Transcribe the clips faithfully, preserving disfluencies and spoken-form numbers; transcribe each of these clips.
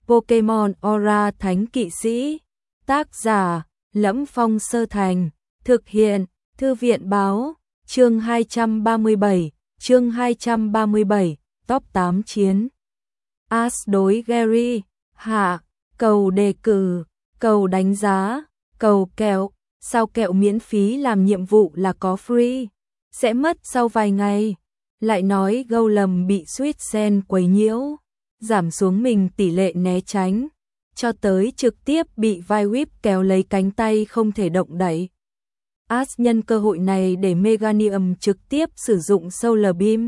Pokemon Aura Thánh Kỵ Sĩ. Tác giả: Lẫm Phong Sơ Thành. Thực hiện: Thư viện báo. Chương hai trăm ba mươi bảy. Chương hai trăm ba mươi bảy. Top tám chiến. Ash đối Gary. Hạ. Cầu đề cử. Cầu đánh giá. Cầu kẹo. Sao kẹo miễn phí làm nhiệm vụ là có free. Sẽ mất sau vài ngày. Lại nói Golem bị Sweet Sen quấy nhiễu. Giảm xuống mình tỷ lệ né tránh. Cho tới trực tiếp bị vai whip kéo lấy cánh tay không thể động đậy. Ash nhân cơ hội này để Meganium trực tiếp sử dụng Solar Beam.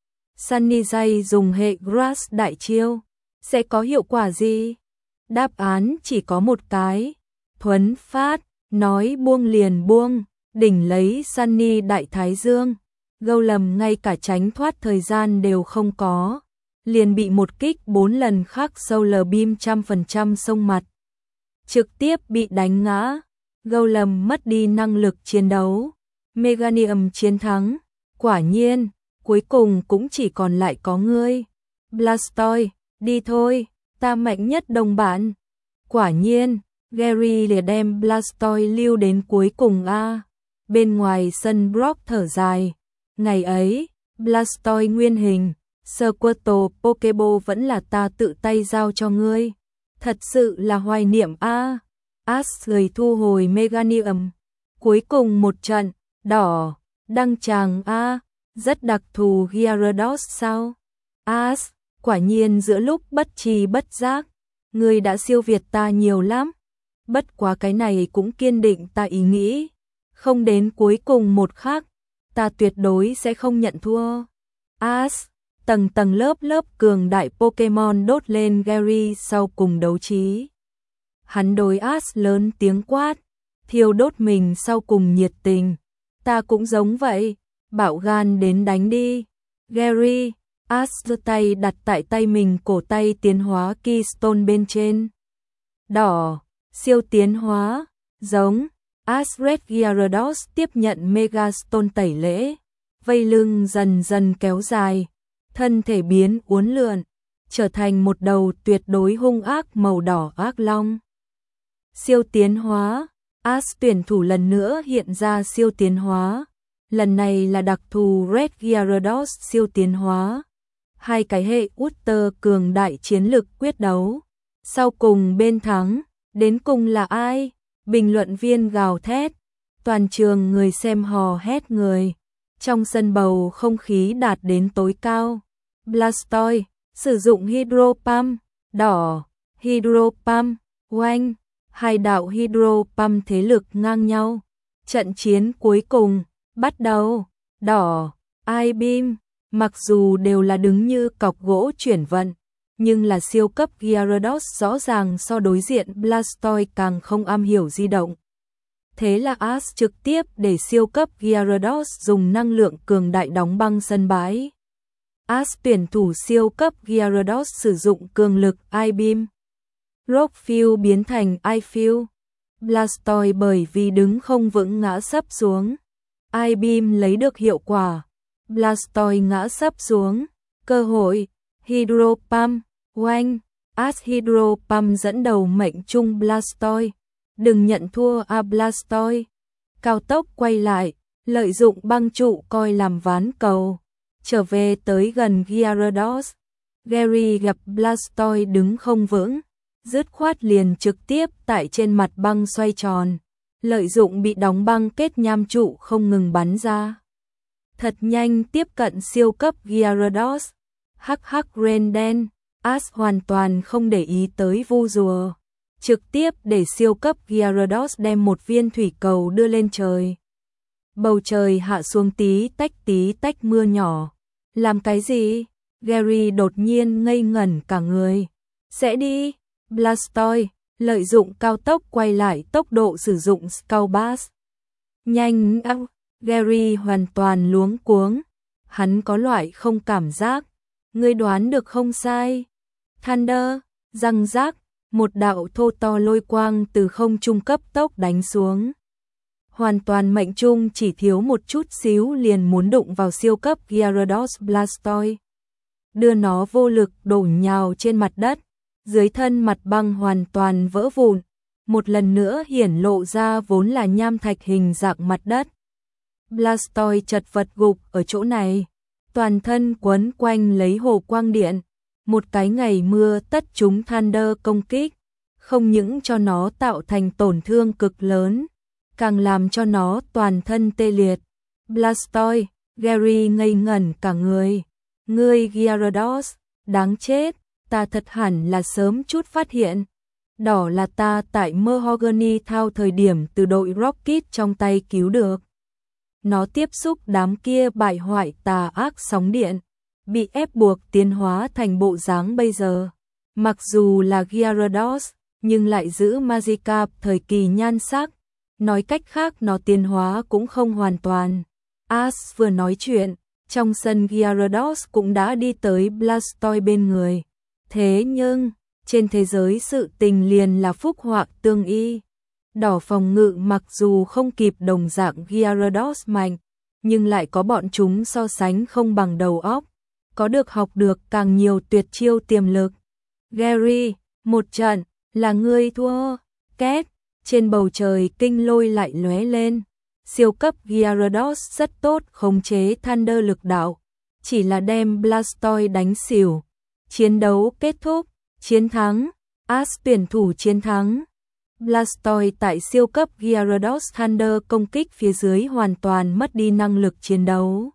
Sunny Day dùng hệ Grass đại chiêu. Sẽ có hiệu quả gì? Đáp án chỉ có một cái. Thuấn phát, nói buông liền buông, đỉnh lấy Sunny đại thái dương. Golem ngay cả tránh thoát thời gian đều không có. Liền bị một kích bốn lần khắc Solar Beam trăm phần trăm xông mặt. Trực tiếp bị đánh ngã. Golem mất đi năng lực chiến đấu. Meganium chiến thắng. Quả nhiên, cuối cùng cũng chỉ còn lại có ngươi. Blastoise, đi thôi, ta mạnh nhất đồng bạn. Quả nhiên, Gary liền đem Blastoise lưu đến cuối cùng a. Bên ngoài sân Brock thở dài. Ngày ấy, Blastoise nguyên hình, Squirtle Pokeball vẫn là ta tự tay giao cho ngươi. Thật sự là hoài niệm a. Ash người thu hồi Meganium. Cuối cùng một trận, đỏ, đăng tràng a, rất đặc thù Gyarados sao? Ash, quả nhiên giữa lúc bất tri bất giác, ngươi đã siêu việt ta nhiều lắm. Bất quá cái này cũng kiên định ta ý nghĩ. Không đến cuối cùng một khắc, ta tuyệt đối sẽ không nhận thua. Ash, tầng tầng lớp lớp cường đại Pokemon đốt lên Gary sau cùng đấu trí. Hắn đối Ash lớn tiếng quát, thiêu đốt mình sau cùng nhiệt tình. Ta cũng giống vậy, bạo gan đến đánh đi. Gary, Ash giơ tay đặt tại tay mình cổ tay tiến hóa Keystone bên trên. Đỏ, siêu tiến hóa, giống. Ash Red Gyarados tiếp nhận Megastone tẩy lễ. Vây lưng dần dần kéo dài. Thân thể biến uốn lượn, trở thành một đầu tuyệt đối hung ác màu đỏ ác long. Siêu tiến hóa, Ash tuyển thủ lần nữa hiện ra siêu tiến hóa. Lần này là đặc thù Red Gyarados siêu tiến hóa. Hai cái hệ Ultra cường đại chiến lực quyết đấu. Sau cùng bên thắng, đến cùng là ai? Bình luận viên gào thét. Toàn trường người xem hò hét người. Trong sân bầu không khí đạt đến tối cao. Blastoise, sử dụng Hydro Pump, đỏ, Hydro Pump, oanh, hai đạo Hydro Pump thế lực ngang nhau. Trận chiến cuối cùng, bắt đầu, đỏ, I-Beam, mặc dù đều là đứng như cọc gỗ chuyển vận, nhưng là siêu cấp Gyarados rõ ràng so đối diện Blastoise càng không am hiểu di động. Thế là Ash trực tiếp để siêu cấp Gyarados dùng năng lượng cường đại đóng băng sân bãi. Ash tuyển thủ siêu cấp Gyarados sử dụng cường lực I-Beam. Rock Field biến thành I-Field. Blastoise bởi vì đứng không vững ngã sấp xuống. I-Beam lấy được hiệu quả. Blastoise ngã sấp xuống. Cơ hội. Hydro Pump. Oanh. Ash Hydro Pump dẫn đầu mệnh trung Blastoise. Đừng nhận thua a Blastoise. Cao tốc quay lại, lợi dụng băng trụ coi làm ván cầu. Trở về tới gần Gyarados. Gary gặp Blastoise đứng không vững. Dứt khoát liền trực tiếp tại trên mặt băng xoay tròn. Lợi dụng bị đóng băng kết nham trụ không ngừng bắn ra. Thật nhanh tiếp cận siêu cấp Gyarados. Hắc hắc ren đen. Ash hoàn toàn không để ý tới vu rùa. Trực tiếp để siêu cấp Gyarados đem một viên thủy cầu đưa lên trời. Bầu trời hạ xuống tí tách tí tách mưa nhỏ. Làm cái gì? Gary đột nhiên ngây ngẩn cả người. Sẽ đi. Blastoise, lợi dụng cao tốc quay lại tốc độ sử dụng Skull Bass. Nhanh ác. Gary hoàn toàn luống cuống. Hắn có loại không cảm giác. Ngươi đoán được không sai. Thunder, răng rác. Một đạo thô to lôi quang từ không trung cấp tốc đánh xuống. Hoàn toàn mệnh trung chỉ thiếu một chút xíu liền muốn đụng vào siêu cấp Gyarados Blastoise. Đưa nó vô lực đổ nhào trên mặt đất. Dưới thân mặt băng hoàn toàn vỡ vụn, một lần nữa hiển lộ ra vốn là nham thạch hình dạng mặt đất. Blastoise chật vật gục ở chỗ này, toàn thân quấn quanh lấy hồ quang điện, một cái ngày mưa tất chúng Thunder công kích, không những cho nó tạo thành tổn thương cực lớn, càng làm cho nó toàn thân tê liệt. Blastoise, Gary ngây ngẩn cả người. Ngươi Gyarados, đáng chết, ta thật hẳn là sớm chút phát hiện. Đó là ta tại Mahogany Town thời điểm từ đội Rocket trong tay cứu được. Nó tiếp xúc đám kia bại hoại tà ác sóng điện, bị ép buộc tiến hóa thành bộ dáng bây giờ. Mặc dù là Gyarados, nhưng lại giữ Magikarp thời kỳ nhan sắc. Nói cách khác nó tiến hóa cũng không hoàn toàn. Ash vừa nói chuyện, trong sân Gyarados cũng đã đi tới Blastoise bên người. Thế nhưng, trên thế giới sự tình liền là phúc họa tương y. Đỏ phòng ngự mặc dù không kịp đồng dạng Gyarados mạnh, nhưng lại có bọn chúng so sánh không bằng đầu óc, có được học được càng nhiều tuyệt chiêu tiềm lực. Gary, một trận, là ngươi thua. Két, trên bầu trời kinh lôi lại lóe lên. Siêu cấp Gyarados rất tốt khống chế Thunder lực đạo, chỉ là đem Blastoise đánh xỉu. Chiến đấu kết thúc, chiến thắng, Ash tuyển thủ chiến thắng. Blastoise tại siêu cấp Gyarados Thunder công kích phía dưới hoàn toàn mất đi năng lực chiến đấu.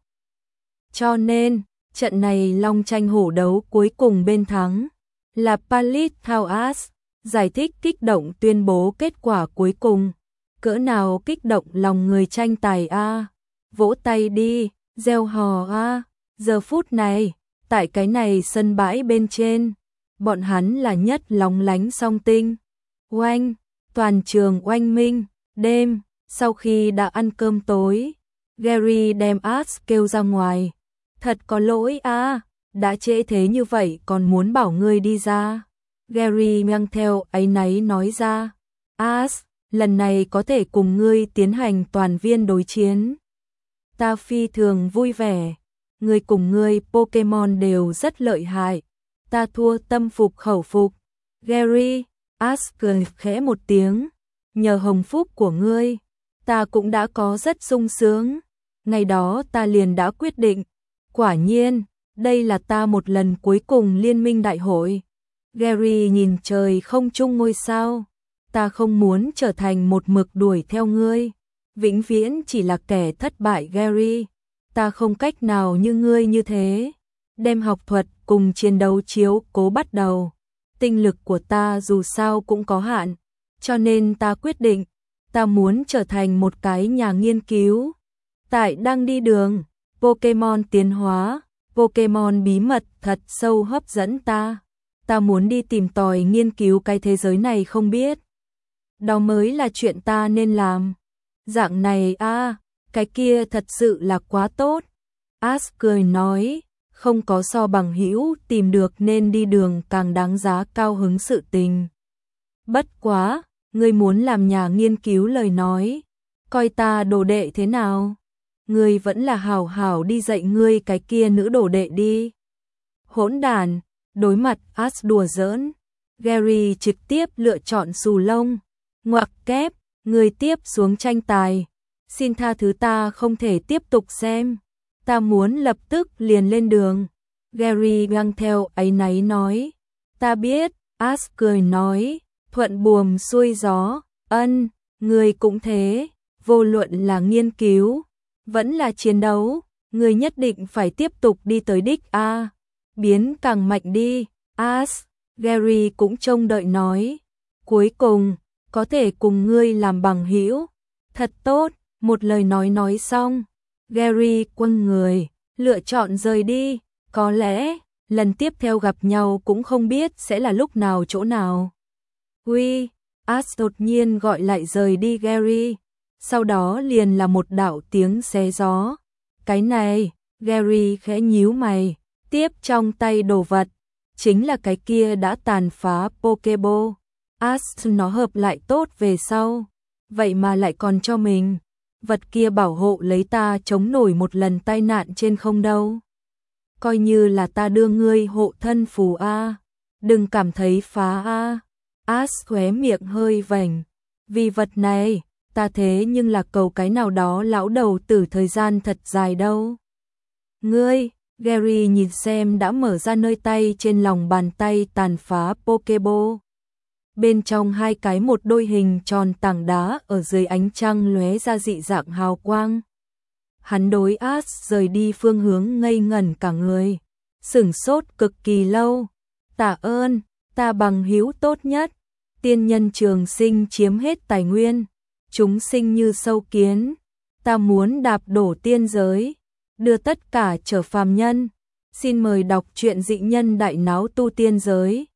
Cho nên, trận này long tranh hổ đấu cuối cùng bên thắng là Paleothao Ash, giải thích kích động tuyên bố kết quả cuối cùng. Cỡ nào kích động lòng người tranh tài a, vỗ tay đi, reo hò a. Giờ phút này, tại cái này sân bãi bên trên, bọn hắn là nhất lóng lánh song tinh. Oanh, toàn trường oanh minh. Đêm, sau khi đã ăn cơm tối, Gary đem Ash kêu ra ngoài. Thật có lỗi a, đã trễ thế như vậy còn muốn bảo ngươi đi ra. Gary mang theo áy náy nói ra. Ash, lần này có thể cùng ngươi tiến hành toàn viên đối chiến. Ta phi thường vui vẻ. Ngươi cùng ngươi Pokemon đều rất lợi hại. Ta thua tâm phục khẩu phục. Gary, Ash cười khẽ một tiếng. Nhờ hồng phúc của ngươi, ta cũng đã có rất sung sướng. Ngày đó ta liền đã quyết định. Quả nhiên, đây là ta một lần cuối cùng liên minh đại hội. Gary nhìn trời không trung ngôi sao. Ta không muốn trở thành một mực đuổi theo ngươi, vĩnh viễn chỉ là kẻ thất bại Gary. Ta không cách nào như ngươi như thế, đem học thuật cùng chiến đấu chiếu cố bắt đầu. Tinh lực của ta dù sao cũng có hạn, cho nên ta quyết định, ta muốn trở thành một cái nhà nghiên cứu. Tại đang đi đường, Pokemon tiến hóa, Pokemon bí mật thật sâu hấp dẫn ta. Ta muốn đi tìm tòi nghiên cứu cái thế giới này không biết. Đó mới là chuyện ta nên làm. Dạng này a, à, cái kia thật sự là quá tốt. Ash cười nói, không có so bằng hữu tìm được nên đi đường càng đáng giá cao hứng sự tình. Bất quá, ngươi muốn làm nhà nghiên cứu lời nói, coi ta đồ đệ thế nào? Ngươi vẫn là hảo hảo đi dạy ngươi cái kia nữ đồ đệ đi. Hỗn đàn, đối mặt Ash đùa giỡn, Gary trực tiếp lựa chọn xù lông. Ngoặc kép, người tiếp xuống tranh tài. Xin tha thứ ta không thể tiếp tục xem. Ta muốn lập tức liền lên đường. Gary mang theo áy náy nói. Ta biết, Ash cười nói. Thuận buồm xuôi gió. Ân, người cũng thế. Vô luận là nghiên cứu, vẫn là chiến đấu, người nhất định phải tiếp tục đi tới đích a. Biến càng mạnh đi, Ash. Gary cũng trông đợi nói. Cuối cùng, có thể cùng ngươi làm bằng hữu. Thật tốt, một lời nói nói xong. Gary quăng người, lựa chọn rời đi. Có lẽ, lần tiếp theo gặp nhau cũng không biết sẽ là lúc nào chỗ nào. Uy, Ash đột nhiên gọi lại rời đi Gary. Sau đó liền là một đạo tiếng xé gió. Cái này, Gary khẽ nhíu mày, tiếp trong tay đồ vật. Chính là cái kia đã tàn phá Pokeball. Ash nó hợp lại tốt về sau, vậy mà lại còn cho mình. Vật kia bảo hộ lấy ta chống nổi một lần tai nạn trên không đâu. Coi như là ta đưa ngươi hộ thân phù a. Đừng cảm thấy phá a. As khóe miệng hơi vành. Vì vật này, ta thế nhưng là cầu cái nào đó lão đầu tử thời gian thật dài đâu. Ngươi, Gary nhìn xem đã mở ra nơi tay trên lòng bàn tay tàn phá Pokeball. Bên trong hai cái một đôi hình tròn tảng đá ở dưới ánh trăng lóe ra dị dạng hào quang. Hắn đối As rời đi phương hướng ngây ngẩn cả người, sửng sốt cực kỳ lâu. Tạ ơn, ta bằng hữu tốt nhất. Tiên nhân trường sinh chiếm hết tài nguyên, chúng sinh như sâu kiến. Ta muốn đạp đổ tiên giới, đưa tất cả trở phàm nhân. Xin mời đọc truyện Dị Nhân Đại Náo Tu Tiên Giới.